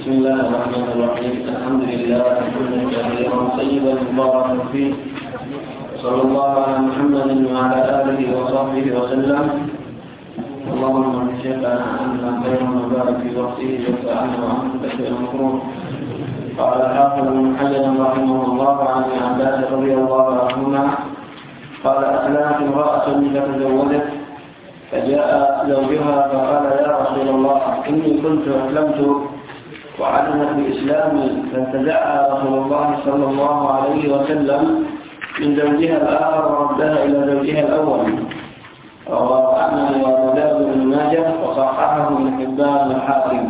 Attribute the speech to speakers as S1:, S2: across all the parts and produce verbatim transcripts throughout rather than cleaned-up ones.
S1: بسم الله الرحمن الرحيم. الحمد لله حمدا كثيرا طيبا مباركا فيه، صلى الله على محمد وعلى آله وصحبه وسلم. اللهم ارزقنا عنا خيرا وبارك في وقته وسعنا وعنك كثير مكروه. قال الحافظ بن حجر رحمه الله عن ابن عباس رضي الله عنهما قال: أسلمت امرأة فتزوجت فجاء زوجها فقال: يا رسول الله، إني كنت أسلمت وعلمت بإسلامي، فانتزعها رسول الله صلى الله عليه وسلم من زوجها الآخر وردها إلى زوجها الأول. رواه أحمد وأبو داود بن ماجه وصححه ابن حبان والحاكم.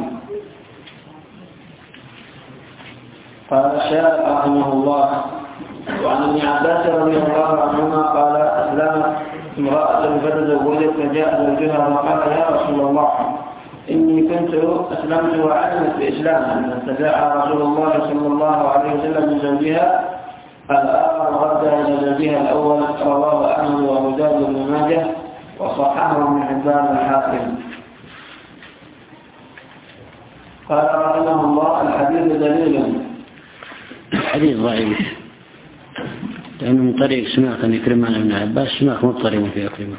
S1: قال الشارح رحمه الله: وعن ابن عباس رضي الله عنهما قال: أسلمت امرأة فتزوجت فجاء زوجها وقال: يا رسول الله، إني كنت أسلمت وعلمت بإسلامي، فانتزعها رسول الله صلى الله عليه وسلم من زوجها الآخر وردها إلى زوجها الأول. رواه أحمد وأبو داود بن ماجه وصححه ابن حبان والحاكم. قال رحمه الله: الحديث دليل.
S2: الحديث ضعيف لأنه من طريق سماك عن إكرمة عن ابن عباس، سماك مضطرب في إكرمة.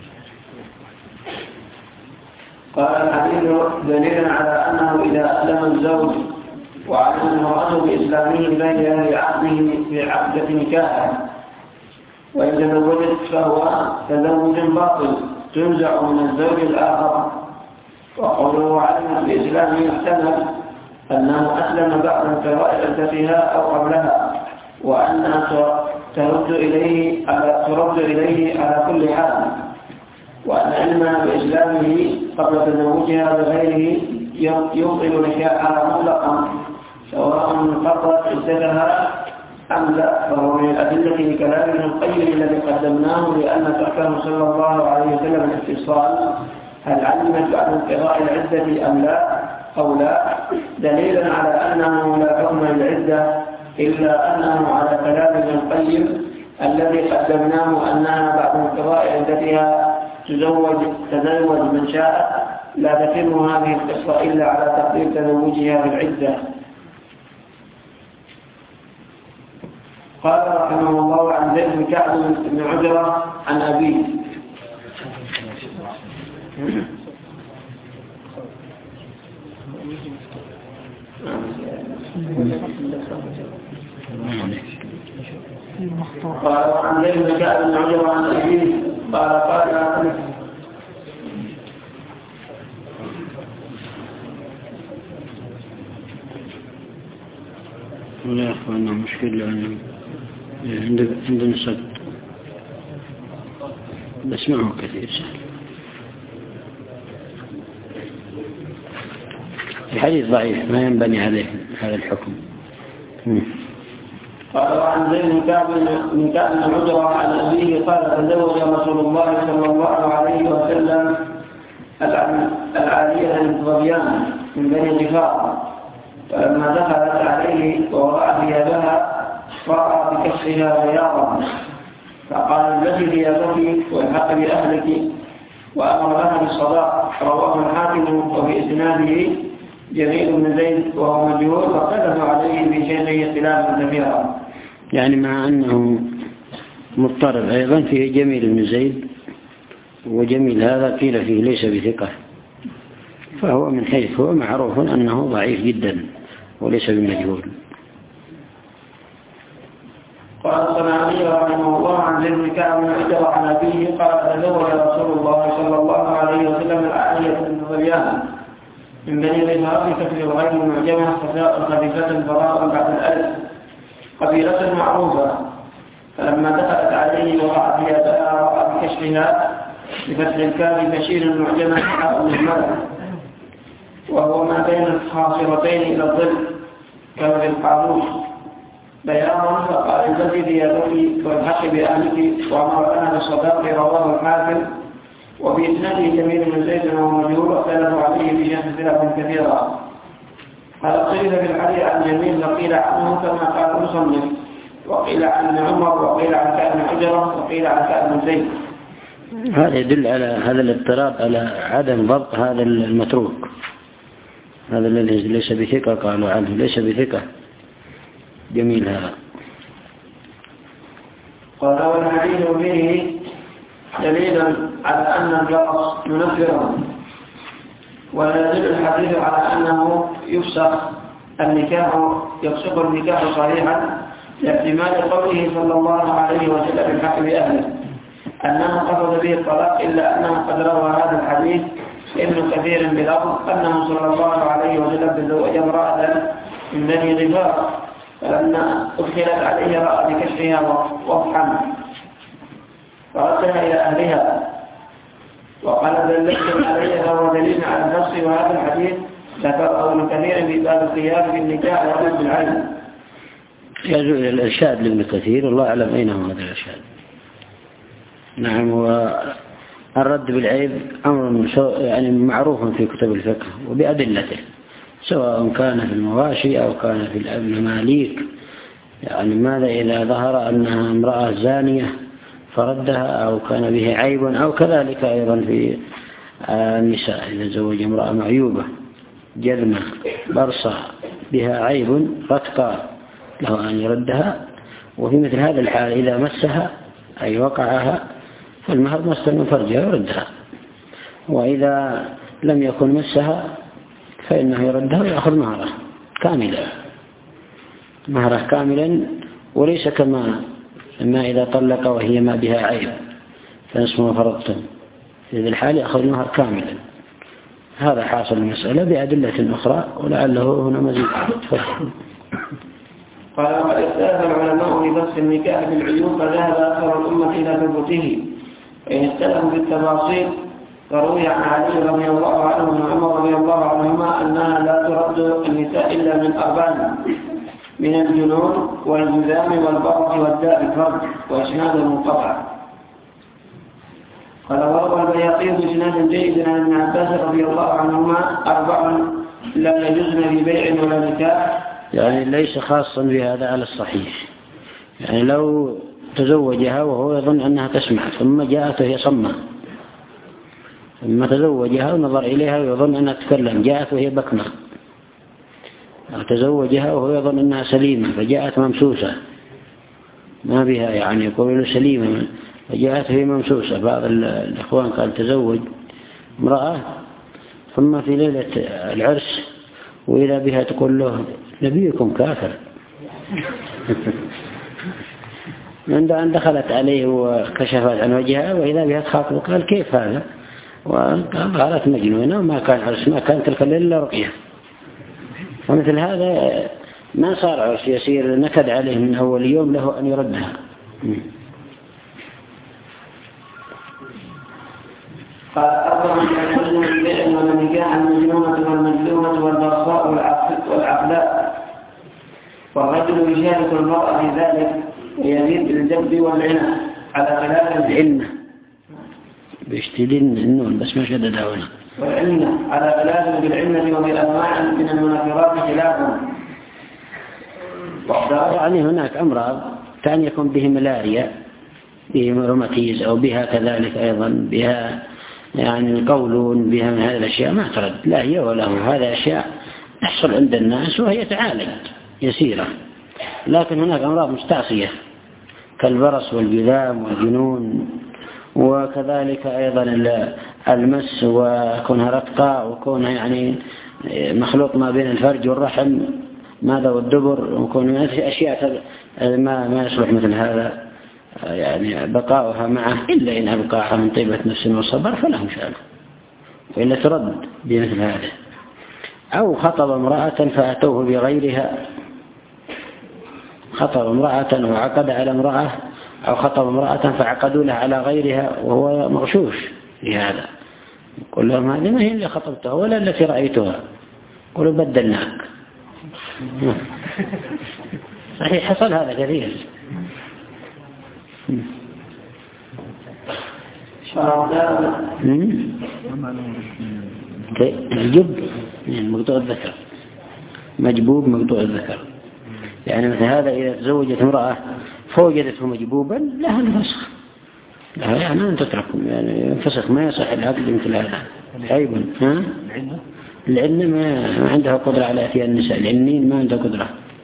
S1: قال الحديث دليل على أنه إذا أسلم الزوج وعلم المرأة بإسلامه بين أهل عقده في عقدة نكاحه، وإن تزوجت فهو تزوج باطل تنزع من الزوج الآخر. وقوله علمت بإسلامه يحتمل أنه أسلم بعد انقضاء عدتها أو قبلها، وأنها ترد إليه على ترد إليه على كل حال، وأن علمها بإسلامه قبل تزوجها بغيره يبطل نكاحها مطلقا سواء انقضت عدتها أم لا. فهو من الأدلة لكلام ابن القيم الذي قدمناه لأن تحكم صلى الله عليه وسلم الاتصال: هل علمت بعد انقضاء العدة أم لا أو لا، دليلا على أنه لا حكم للعدة، إلا أنه على كلام ابن القيم الذي قدمناه أنها بعد انقضاء عدتها تزوج تزوج من شاء، لا تتم هذه القصة إلا على تقدير تزوجها بالعدة. قال رحمه الله: عن زيد بن كعب بن عجرة عن أبيه قال عن زيد بن كعب بن عجرة عن أبيه قال قال
S2: ولا يا أخوانا مشكلة عندنا صد بسمعه كثير سهل. الحديث ضعيف ما ينبني عليه هذا الحكم.
S1: قال عن زيد بن كعب بن كعب بن عجرة عن أبيه قال: تزوج رسول الله صلى الله عليه وسلم العالية بنت ظبيان من بني غفار، فلما دخلت عليه ووضع ثيابها رأى بكشفها بياضا، فقال: التي ثيابك والحق بأهلك، وأمر لها بالصداق. رواه الحاكم وفي إسناده جميل بن زيد وهو مجهول، فاختلف عليه في شيء اختلافا كثيرا.
S2: يعني مع أنه مضطرب أيضا فيه جميل بن زيد، وجميل هذا قيل فيه ليس بثقة، فهو من حيث هو معروف أنه ضعيف جدا وليس بمجهول.
S1: قال الصنعاني رحمه الله عن زيد بن كعب بن عجرة عن أبيه قال: تزوج رسول الله صلى الله عليه وسلم العالية بنت ظبيان من بني غفار بكسر الغين المعجمة خفيفة فراغا بعد الألف، قبيلة معروفة. فلما دخلت عليه وقع ثيابها رأى بكشفها بفتح الكاف بشير المعجمة حاء الملك، وهو ما بين الخاصرتين إلى الظل كما في القاموس بياضا، فقال: التي ثيابك والحق بأهلك، وأمر لها بالصداق. رواه الحاكم وفي إسناده جميل بن زيد وهو مجهول، واختلفوا عليه بشيء اختلافا كثيرا. قال: قيل في الحديث عن جميل وقيل عنه كما قال المصنف، وقيل عن عمر، وقيل عن كعب بن عجرة، وقيل عن كعب بن زيد.
S2: هذا يدل على هذا الاضطراب على عدم ضبط هذا المتروك، هذا الذي ليس بثقة قالوا عنه ليس بثقة. جميل هذا.
S1: قال والحديث به دليل على أن الرقص منفر، ولا يدل الحديث على أنه يفسخ النكاح يفسخ النكاح صريحا لاحتمال قوله صلى الله عليه وسلم الحق بأهله أنه قصد به الطلاق، إلا أنه قد روى هذا الحديث ابن كثير بلفظ أنه صلى الله عليه وسلم تزوج امرأة من بني غفار، فلما أدخلت عليه رأى بكشفها وضحا فردها إلى أهلها وقال دلتم عليه فهو دليل على النص. وهذا الحديث ذكره ابن كثير في باب الخيار في النكاح ورد العين.
S2: يجوز الإرشاد لابن كثير، الله أعلم أين هو هذا الإرشاد. نعم. والرد بالعيب أمر يعني معروف في كتب الفقه وبأدلته، سواء كان في المواشي أو كان في المماليك. يعني ماذا إذا ظهر أنها امرأة زانية فردها، أو كان به عيب، أو كذلك أيضا في النساء إذا زوج امرأة معيوبة جذمة برصة بها عيب رتقى له أن يردها. وفي مثل هذا الحال إذا مسها أي وقعها فالمهر مس من فرجها يردها، وإذا لم يكن مسها فإنه يردها ويأخذ مهره كاملا مهره كاملا، وليس كما ما إذا طلق وهي ما بها عيب فنصف ما فرضتم، في ذي الحال يأخذ مهر كاملا. هذا حاصل المسألة بأدلة أخرى ولعله هنا مزيد.
S1: قال وقد اختلف العلماء في فسخ النكاح بالعيوب، فذهب أكثر الأمة إلى ثبوته، وإن اختلفوا في التفاصيل فروي عن علي رضي الله عنه وعمر رضي الله عنهما أنها لا ترد النساء إلا من أربعة: من الجنون والجذام والبرص والداء الفرد، وإسناده منقطع. قال وروى البيهقي بإسناد جيد عن ابن عباس رضي الله عنهما أربع لا يجوزن في بيع ولا نكاح.
S2: يعني ليس خاصا بهذا على الصحيح، يعني لو تزوجها وهو يظن أنها تسمع ثم جاءت وهي صمة، ثم تزوجها ونظر إليها ويظن أنها تتكلم جاءت وهي بكمة، أو تزوجها وهو يظن أنها سليمة فجاءت ممسوسة ما بها، يعني يقول له سليمة فجاءت وهي ممسوسة. بعض الإخوان قال تزوج امرأة ثم في ليلة العرس وإذا بها تقول له نبيكم كافر. عند أن دخلت عليه وكشفت عن وجهها وإذا بها تخاطب قال كيف هذا؟ وقالت مجنونة وما كان عرس، ما كان تلك الليلة رقية. ومثل هذا ما صار عرس، يصير نكد عليه من أول يوم له أن يردها.
S1: قال أربع من البيع والنكاح: المجنونة والمجلومة والبرصاء والعقلاء. والرجل يشارك المرأة في ذلك ويزيد بالجد والعنة على خلاف
S2: العنة بيشتدين النون بس ما شددها هنا،
S1: والعنة على خلاف بالعنة وبالأنواع من المنافرات خلافا.
S2: يعني هناك أمراض كان يكون به ملاريا، به روماتيز، أو بها كذلك أيضا بها يعني القولون، بها من هذه الأشياء ما ترد لا هي ولا هو. هذا أشياء تحصل عند الناس وهي تعالج يسيرة. لكن هناك أمراض مستعصية كالبرص والجذام والجنون، وكذلك أيضا المس وكونها رتقاء وكونها يعني مخلوط ما بين الفرج والرحم ماذا والدبر، وكون أشياء ما ما يصلح مثل هذا يعني بقاؤها معه، إلا إن أبقاها من طيبة نفس وصبر فله شأنه، وإلا ترد بمثل هذا. أو خطب امرأة فأتوه بغيرها، خطب امرأة وعقد على امرأة، أو خطب امرأة فعقدوا لها على غيرها وهو مغشوش لهذا، يقول لهم هذه ما هي اللي خطبتها ولا التي رأيتها، قولوا بدلناك. صحيح حصل هذا كثير. الجب مقطوع الذكر، مجبوب مقطوع الذكر، يعني مثل هذا إذا تزوجت امرأة فوجدته مجبوبا لها الفسخ، لها يعني أن تتركه، يعني ينفسخ ما يصح العقد مثل هذا عيب. ها لأن ما عنده قدرة على أتيان النساء، العنين ما عنده قدرة.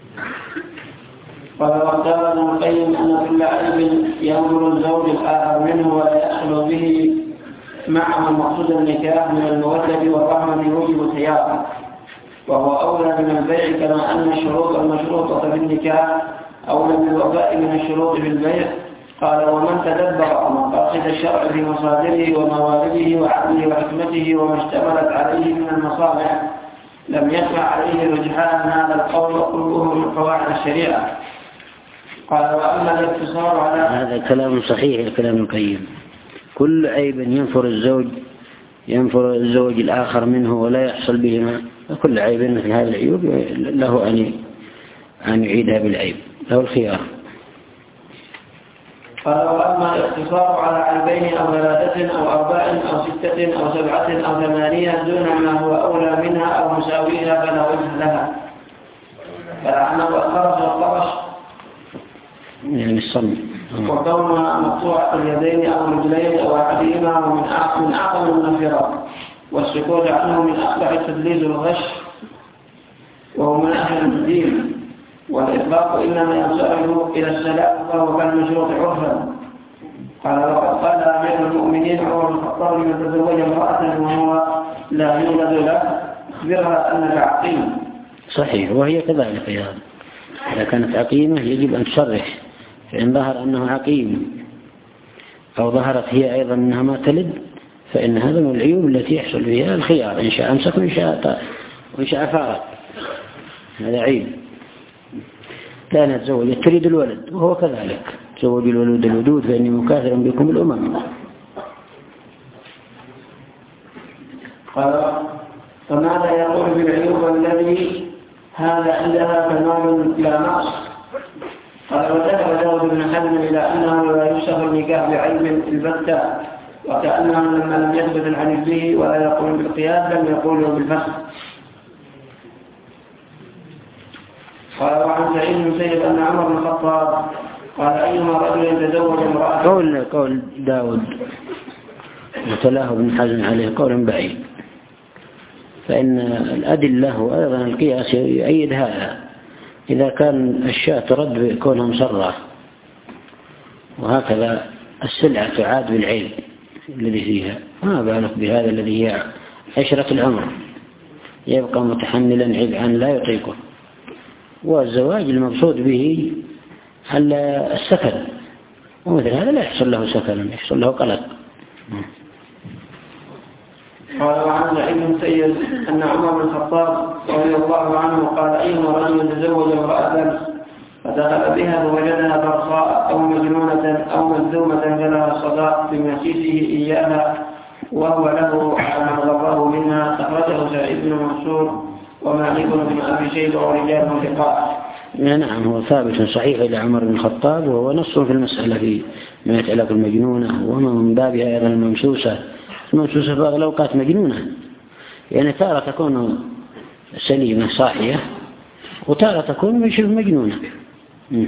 S1: قال واختار ابن القيم أن كل عيب ينظر الزوج الآخر منه ولا يحصل به معه مقصود النكاح من المودة والرحمة يوجب الخيار، وهو أولى من البيع، كما أن الشروط المشروطة في النكاح أولى بالوفاء من الشروط في البيع. قال ومن تدبر مقاصد الشرع في مصادره وموارده وعقله وحكمته وما اشتملت عليه من المصالح لم يخفى عليه رجحان هذا القول وكله من قواعد الشريعة. قال وأما الاقتصار على
S2: هذا كلام صحيح الكلام القيم. كل عيب ينفر الزوج ينفر الزوج الآخر منه ولا يحصل بهما، كل عيب مثل هذه العيوب له أن أن يعيدها بالعيب، له الخيار.
S1: قال وأما الاقتصار على عيبين أو ثلاثة أو أربع أو ستة أو سبعة أو ثمانية دون ما هو أولى منها أو مساويها فلا وجه لها، فلعنه الخرس والطرش
S2: يعني الصم
S1: وكونها مقطوعة اليدين أو الرجلين أو أحدهما من أعظم المنفرات، والسكوت عنه من أقبح التدليس والغش وهو من أهل الدين، والإطلاق إنما ينصرف إلى السلام فهو كالمشروط عرفا. قال وقد قال أمير المؤمنين عمر بن الخطاب من تزوج امرأة وهو لا يولد له أخبرها أنك عقيم.
S2: صحيح، وهي كذلك يا إذا كانت عقيمة يجب أن تصرح، فإن ظهر أنه عقيم أو ظهرت هي أيضا أنها ما تلد فإن هذا من العيوب التي يحصل فيها الخيار، إن شاء أمسك وإن شاء وإن شاء فارق، هذا عيب. كانت تزوجت تريد الولد وهو كذلك، تزوج الولود الودود فإني مكاثر بكم الأمم.
S1: قال فماذا يقول بالعيوب الذي هذا عندها كمال لا نقص؟ قال وذهب داود بن حزم إلى أنه لا يفسخ النكاح بعيب البتة، وكأنه لما لم يثبت عن ابنه ولا يقول بالقياس لم يقوله بالفسخ. قال وعن سعيد بن مسيب أن عمر بن الخطاب قال أيما رجل يتزوج امرأة.
S2: قول قول داود وتلاه ابن حزم عليه قول بعيد، فإن الأدلة وأيضا القياس يؤيد هذا. إذا كان الشاة ترد بكونها مصرة، وهكذا السلعة تعاد بالعيب الذي فيها، ما بالك بهذا الذي هي عشرة العمر يبقى متحملا عبئا لا يطيقه. والزواج المقصود به السكن، ومثل هذا لا يحصل له سكن، يحصل له قلق.
S1: قال وعن سعيد بن مسيب أن عمر بن الخطاب رضي الله عنه قال أيما رجل يتزوج امرأة فدخل بها فوجدها برصاء أو مجنونة أو مذمومة فلها الصداق بمسيسه إياها وهو له على ما غره منها، أخرجه سعيد بن منصور ومالك بن أبي شيبة ورجال ثقات.
S2: نعم، هو ثابت صحيح إلى عمر بن الخطاب، وهو نص في المسألة في ما يتعلق المجنونة، وما من بابها أيضا الممسوسة. الممسوسة في بعض الأوقات مجنونة، يعني تارة تكون سليمة صاحية وتارة تكون من شبه مجنونة. م.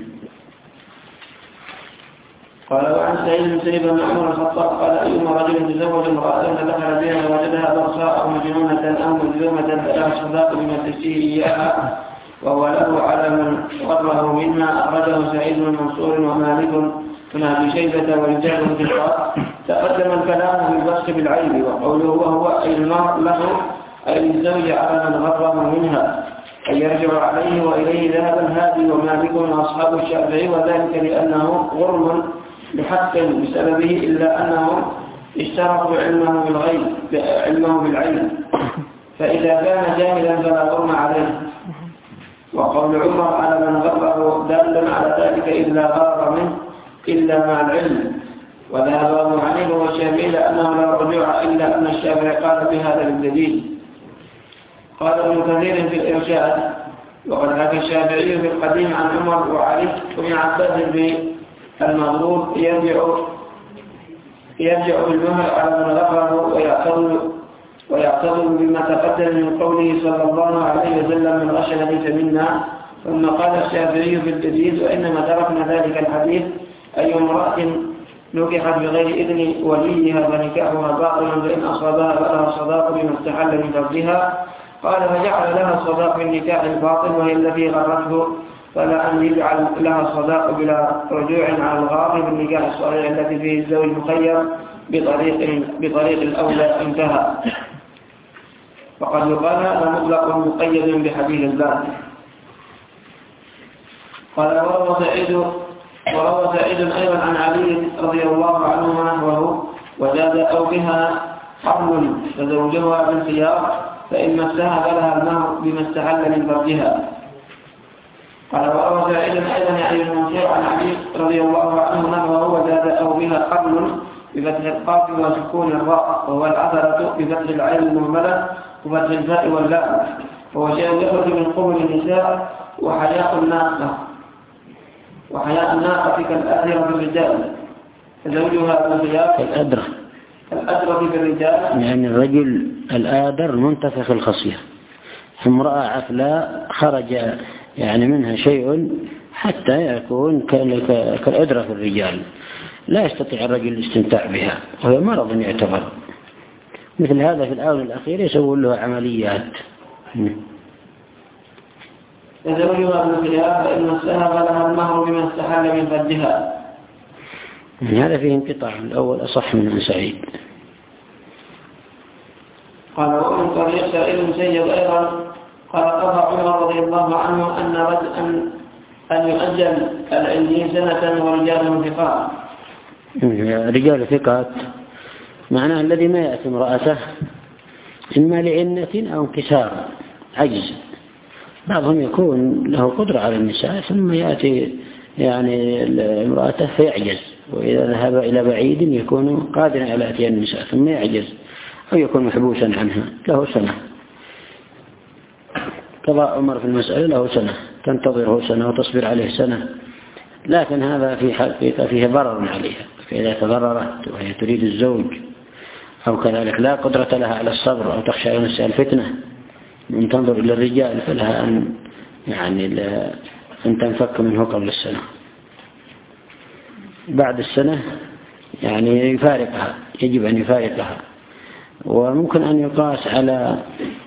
S1: قال وعن سعيد بن مسيب أن عمر بن الخطاب قال أيما رجل تزوج امرأة فدخل بها ووجدها برصاء أو مجنونة أو مذمومة فلها الصداق بمسيسه إياها وهو له على من غره منها، أخرجه سعيد بن منصور ومالك بن أبي شيبة ورجال ثقات. تقدم الكلام في البسط بالعيب، وقوله وهو أي المرء له أي الزوج على من غره منها أن يرجع عليه، وإليه ذهب الهادي ومالك وأصحاب الشافعي، وذلك لأنه غرم بحق بسببه، إلا أنه اشترطوا علمه بالغيب علمه بالعلم، فإذا كان جاهلا فلا غرم عليه. وقول عمر على من غره دالا على ذلك إلا غار منه إلا مع العلم. وذهب أبو حنيفة والشافعي لأنه لا رجوع، إلا أن الشافعي قال بهذا الدليل. قال ابن كثير في الإرشاد وقد حكى الشافعي في القديم عن عمر وعلي وابن عباس بالمغرور يرجع يرجع بالمهر على من غفره ويعتضل ويعتضل بما تقدم من قوله صلى الله عليه وسلم من غش ليس منا. ثم قال الشافعي في الجديد وإنما تركنا ذلك الحديث أي امرأة نكحت بغير إذن وليها فنكاحها باطل، فإن أصابها فلها صداق بما استحل من فرجها قال فجعل لها الصداق بالنكاح الباطل وهي التي غرته، فلا أن يجعل لها الصداق بلا رجوع على الغار بالنكاح الصحيح التي فيه الزوج مخير بطريق, بطريق الأولى انتهى. وقد يقال هذا مطلق مقيد بحديث الباب. قال وروى سعيد وروى سعيد أيضا عن علي رضي الله عنهما وهو وزاد أو بها حرم فزوجها بالخيار فإن مسها فلها المهر بما استحل من فرجها. قال وروى سعيد أيضا يعني المنصور عن علي رضي الله عنهما وهو وزاد أو بها حرم بفتح القاف وسكون الراء وهو العثرة بفتح العين المهملة وفتح الفاء واللام، وهو شيء يخرج من قبل النساء وحياء الناقة وحياء الناقة كالآثرة في الرجال فزوجها بالخيار
S2: الأدرة
S1: الأدرة في الرجال،
S2: يعني الرجل الآدر منتفخ الخصية، امرأة عفلاء خرج يعني منها شيء حتى يكون كالأدرة في الرجال لا يستطيع الرجل الاستمتاع بها وهي مرض يعتبر. مثل هذا في الآونة الأخيرة يسوون له عمليات.
S1: فزوجها بالخيار فإن مسها فلها المهر بما استحل من فرجها.
S2: هذا فيه انقطاع، الأول أصح من عن سعيد.
S1: قال ومن طريق سعيد المسيب أيضا قال قضى عمر رضي الله عنه أن رجل أن أن يؤجل العلمين سنة ورجالهم ثقات.
S2: رجال ثقات معناه الذي ما يأتي امرأته إما لعنة أو انكسار عجز. بعضهم يكون له قدرة على النساء ثم يأتي يعني امرأته فيعجز، وإذا ذهب إلى بعيد يكون قادرا على أتيان النساء ثم يعجز أو يكون محبوسا عنها له سنة. قضاء عمر في المسألة له سنة تنتظره سنة وتصبر عليه سنة، لكن هذا في حقيقة فيه ضرر عليها، فإذا تضررت وهي تريد الزوج أو كذلك لا قدرة لها على الصبر أو تخشى نفسها الفتنة من تنظر إلى الرجال فلها أن يعني أن تنفك منه قبل السنة. بعد السنة يعني يفارقها، يجب أن يفارقها. وممكن أن يقاس على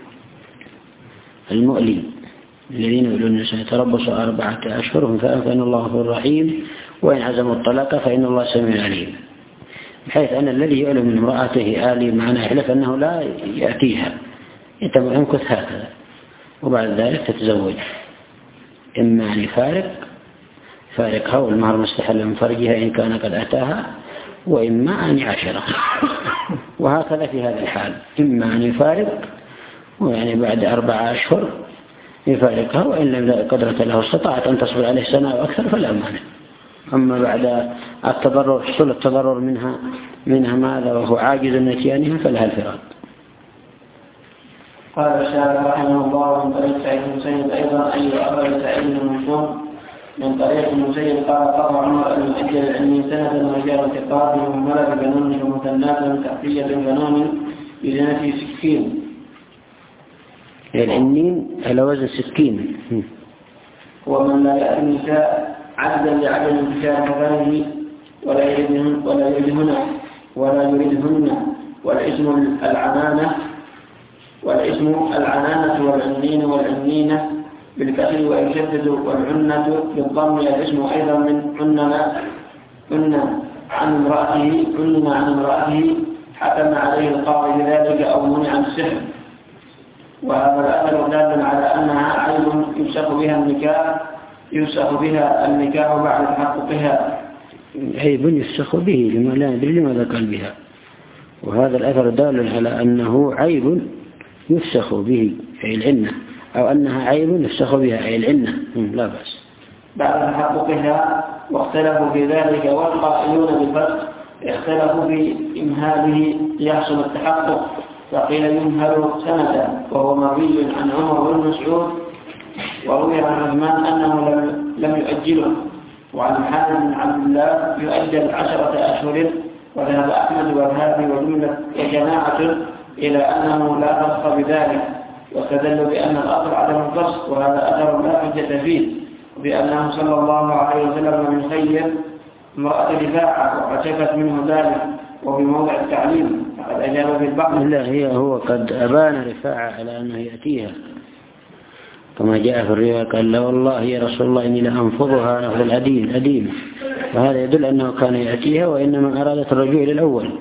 S2: المؤلم الذين يقولون سيتربصوا أربعة أشهر فإن الله غفور رحيم وإن عزموا الطلاق فإن الله سميع عليم، بحيث أن الذي يؤلم من امرأته آلي معناه يحلف أنه لا يأتيها يمكث هكذا وبعد ذلك تتزوج، إما أن يفارق فارقها والمهر مستحل من فرجها إن كان قد أتاها، وإما أن يعاشرها. وهكذا في هذا الحال إما أن يفارق ويعني بعد أربعة أشهر يفارقها، وإن لم قدرة له استطاعت أن تصبر عليه سنة أو أكثر فلا مانع. أما بعد التضرر حصول التضرر منها منها ماذا وهو عاجز من إتيانها فلها الفراق.
S1: قال الشافعي رحمه الله من طريق سعيد بن المسيب أيضا أي أخبر سعيد بن المسيب من طريق المسيب قال قضى عمر أن يؤجل العلم سنة ورجال ثقات وملك بنون ومثنات تحتية بنون بجنة سكين.
S2: العنين على وزن سكين.
S1: ومن لا يأتي النساء عددا لعدم انتشار كفاره ولا يريدهن ولا يريدهن ولا يريدهن والاسم العنانة والاسم العنانة والعنين والعنينة بالكسر ويشدد والعنة بالضم الاسم أيضا من عننا عننا عن امرأته عننا عن امرأته حكم عليه القاضي بذلك أو منع عن السحر. وهذا الأثر دال على أنها عيب يفسخ بها النكاح يفسخ بها النكاح بعد تحققها.
S2: عيب يفسخ به لما لا ندري لماذا قال بها، وهذا الأثر دال على أنه عيب يفسخ به أي العنة، أو أنها عيب يفسخ بها أي العنة لا بأس
S1: بعد تحققها. واختلفوا في ذلك والقائلون بالفسخ اختلفوا في إمهاله يحصل التحقق، فقيل يمهل سنة وهو مروي عن عمر بن مسعود، وروي عن عثمان أنه لم, لم يؤجله، وعن حاتم بن عبد الله يؤجل عشرة أشهر. وذهب أحمد والهادي وجملة وجماعة إلى أنه لا فسخ بذلك، واستدلوا بأن الأصل عدم الفسخ، وهذا أثر لا حجة فيه، بأنه صلى الله عليه وسلم من خير امرأة رفاعة وقد شكت منه ذلك وفي موضع التعليم فقد أجاب بالبعض.
S2: لا، هي هو قد أبان رفاعة على أنه يأتيها كما جاء في الرواية قال لا والله يا رسول الله إني لأنفضها نفض الأديم أديم، وهذا يدل أنه كان يأتيها وإنما أرادت الرجوع إلى الأول.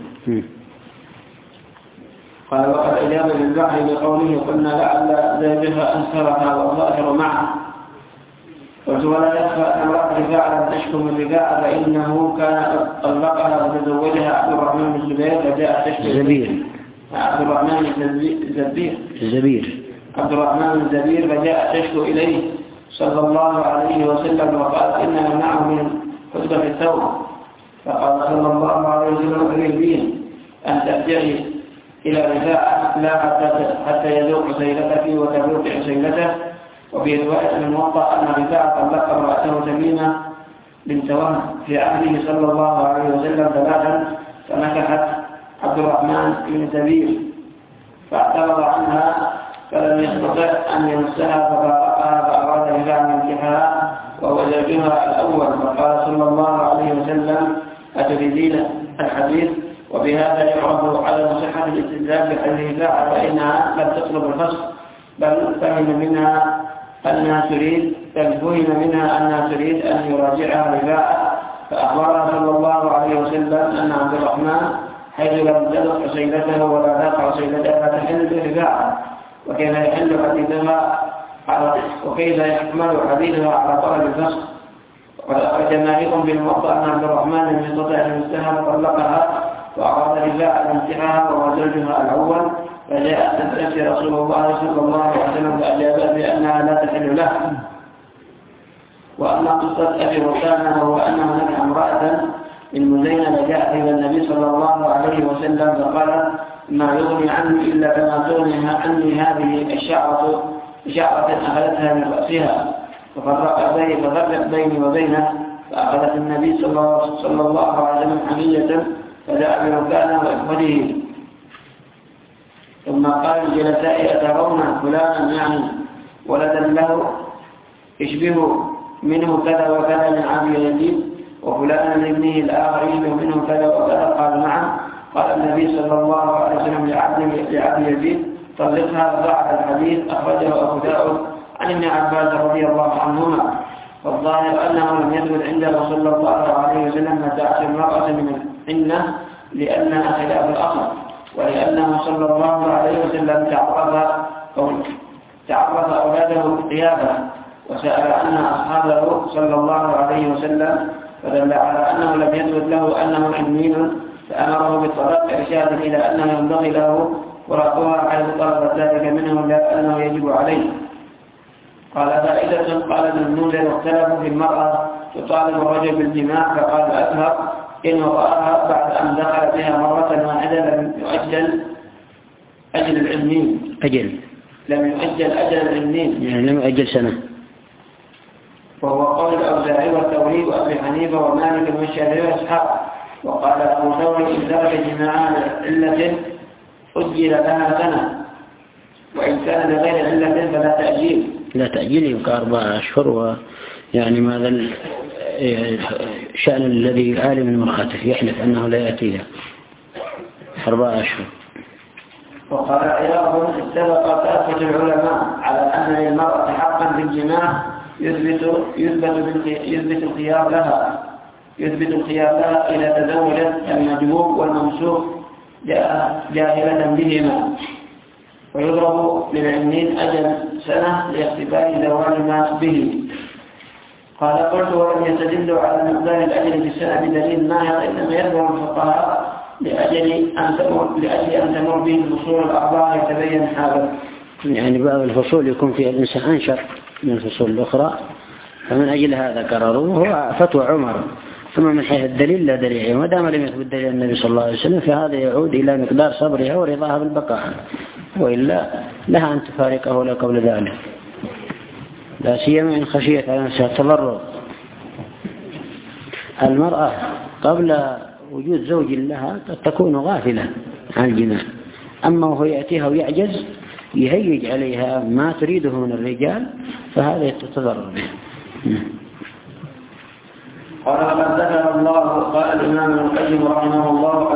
S1: قال وقد أجاب بالبعض بقوله قلنا لعل زوجها أنكرها والظاهر معه. قلت ولا يخفى أن امرأة رفاعة تشكو من رفاعة فإنه كان طلقها وتزوجها عبد الرحمن بن الزبير فجاء تشكو
S2: الزبير
S1: عبد الرحمن الزبير
S2: الزبير
S1: عبد الرحمن الزبير فجاء تشكو إليه صلى الله عليه وسلم وقال إن نمنعه من خطبة الثوب، فقال صلى الله عليه وسلم أريدين أن ترجعي إلى رفاعة لا حتى يذوق سيلتك وتذوق سيلته. وفي رواية من الموطأ أن رفاعة طلق امرأته تميمة بنت وهب في عهده صلى الله عليه وسلم ثلاثا فنكحت عبد الرحمن بن الزبير فاعترض عنها فلم يستطع أن يمسها ففارقها فأراد رفاعة ينكحها وهو زوجها الأول، فقال صلى الله عليه وسلم أتريدين الحديث؟ وبهذا يعرض على صحة الاستدلال بحديث رفاعة فإنها لم تطلب الفصل بل فهم منها أنها تريد فهم منها أنها تريد أن يراجعها رفاعة، فأخبرها صلى الله عليه وسلم أن عبد الرحمن حيث لم تذق سيلته ولا ذاق سيلتها فتحل برفاعة، وكيف يحل حديثها على وكيف يحمل حديثها على طلب الفصل. وقد أخرج مالك بالموطأ أن عبد الرحمن لم يستطع أن يستهل فطلقها وأراد رفاعة امتحاها وهو زوجها الأول، فجاءت تستفتي رسول الله صلى الله عليه وسلم فأجابت بأنها لا تحل له. وأما قصة أبي ركانة وهو أنه نكح امرأة من مزينة جاءت إلى النبي صلى الله عليه وسلم فقال ما يغني عني إلا كما تغني عني هذه الشعرة شعرة أخذتها من رأسها، ففرق بيني ففرق بيني وبينه، فأخذت النبي صلى الله عليه وسلم حمية فدعا بركانه وإخوته ثم قال الجلساء أترون فلانا يعني ولدا له يشبه منه كذا وكذا من عبد يزيد وفلانا لابنه الآخر يشبه منه كذا وكذا؟ قال نعم. قال النبي صلى الله عليه وسلم لعبد يزيد طلقها. بعد الحديث أخرجه أبو داود عن ابن عباس رضي الله عنهما. والظاهر أنه لم يثبت عنده صلى الله عليه وسلم متاعة المرأة من العنة لأنها خلاف الأصل، ولأنه صلى الله عليه وسلم تعرض تعرض أولاده بالقيادة وسأل عنها أصحابه صلى الله عليه وسلم، فدل على أنه لم يثبت له أنه عنين، فأمره بالطلاق إرشادا إلى أنه ينبغي له فراقها حيث طلب ذلك منه لا أنه يجب عليه. قال فائدة. قال ابن المنذر اختلفوا في المرأة تطالب الرجل بالجماع، فقال أذهب إن وقعها بعد أن دخل بها مرة واحدة لم يؤجل أجل العنين
S2: أجل
S1: لم يؤجل أجل العنين
S2: يعني لم يؤجل سنة،
S1: وهو قول الأوزاعي والثوري وأبي حنيفة ومالك والشافعي وإسحاق. وقال أبو ثور إن ذلك جماعة علة أجل لها سنة، وإن كان لغير علة فلا تأجيل
S2: لا تأجيل يبقى أربعة أشهر. ويعني ماذا الشأن الذي عالم من مرأته يحلف أنه لا يأتيها أربعة أشهر.
S1: وقال عياض اتفق كافة العلماء على أن للمرأة حقا في الجماع يثبت يثبت يثبت الخيار لها يثبت الخيار لها إذا تزوجت المجبوب والممسوك جاهلة بهما، ويضرب للعنين أجل سنة لاختفاء زوال ما به. قال قلت ولم يستدلوا على مقدار الأجل بالسنة بدليل ماهر، إنما يذكر الفقهاء لأجل أن تمر لأجل أن تمر به الفصول الأعضاء يتبين حاله.
S2: يعني بعض الفصول يكون فيها الإنسان أنشر من الفصول الأخرى، فمن أجل هذا قرروا هو فتوى عمر. ثم من حيث الدليل لا دليل، ما دام لم يثبت دليل النبي صلى الله عليه وسلم فهذا يعود إلى مقدار صبرها ورضاها بالبقاء، وإلا لها أن تفارقه لا قبل ذلك، لا سيما إن خشيت على نفسها التضرر. المرأة قبل وجود زوج لها قد تكون غافلة عن الجماع، أما وهو يأتيها ويعجز يهيج عليها ما تريده من الرجال فهذا يتضرر به.
S1: قال قد ذكر الله قال الإمام ابن القيم رحمه الله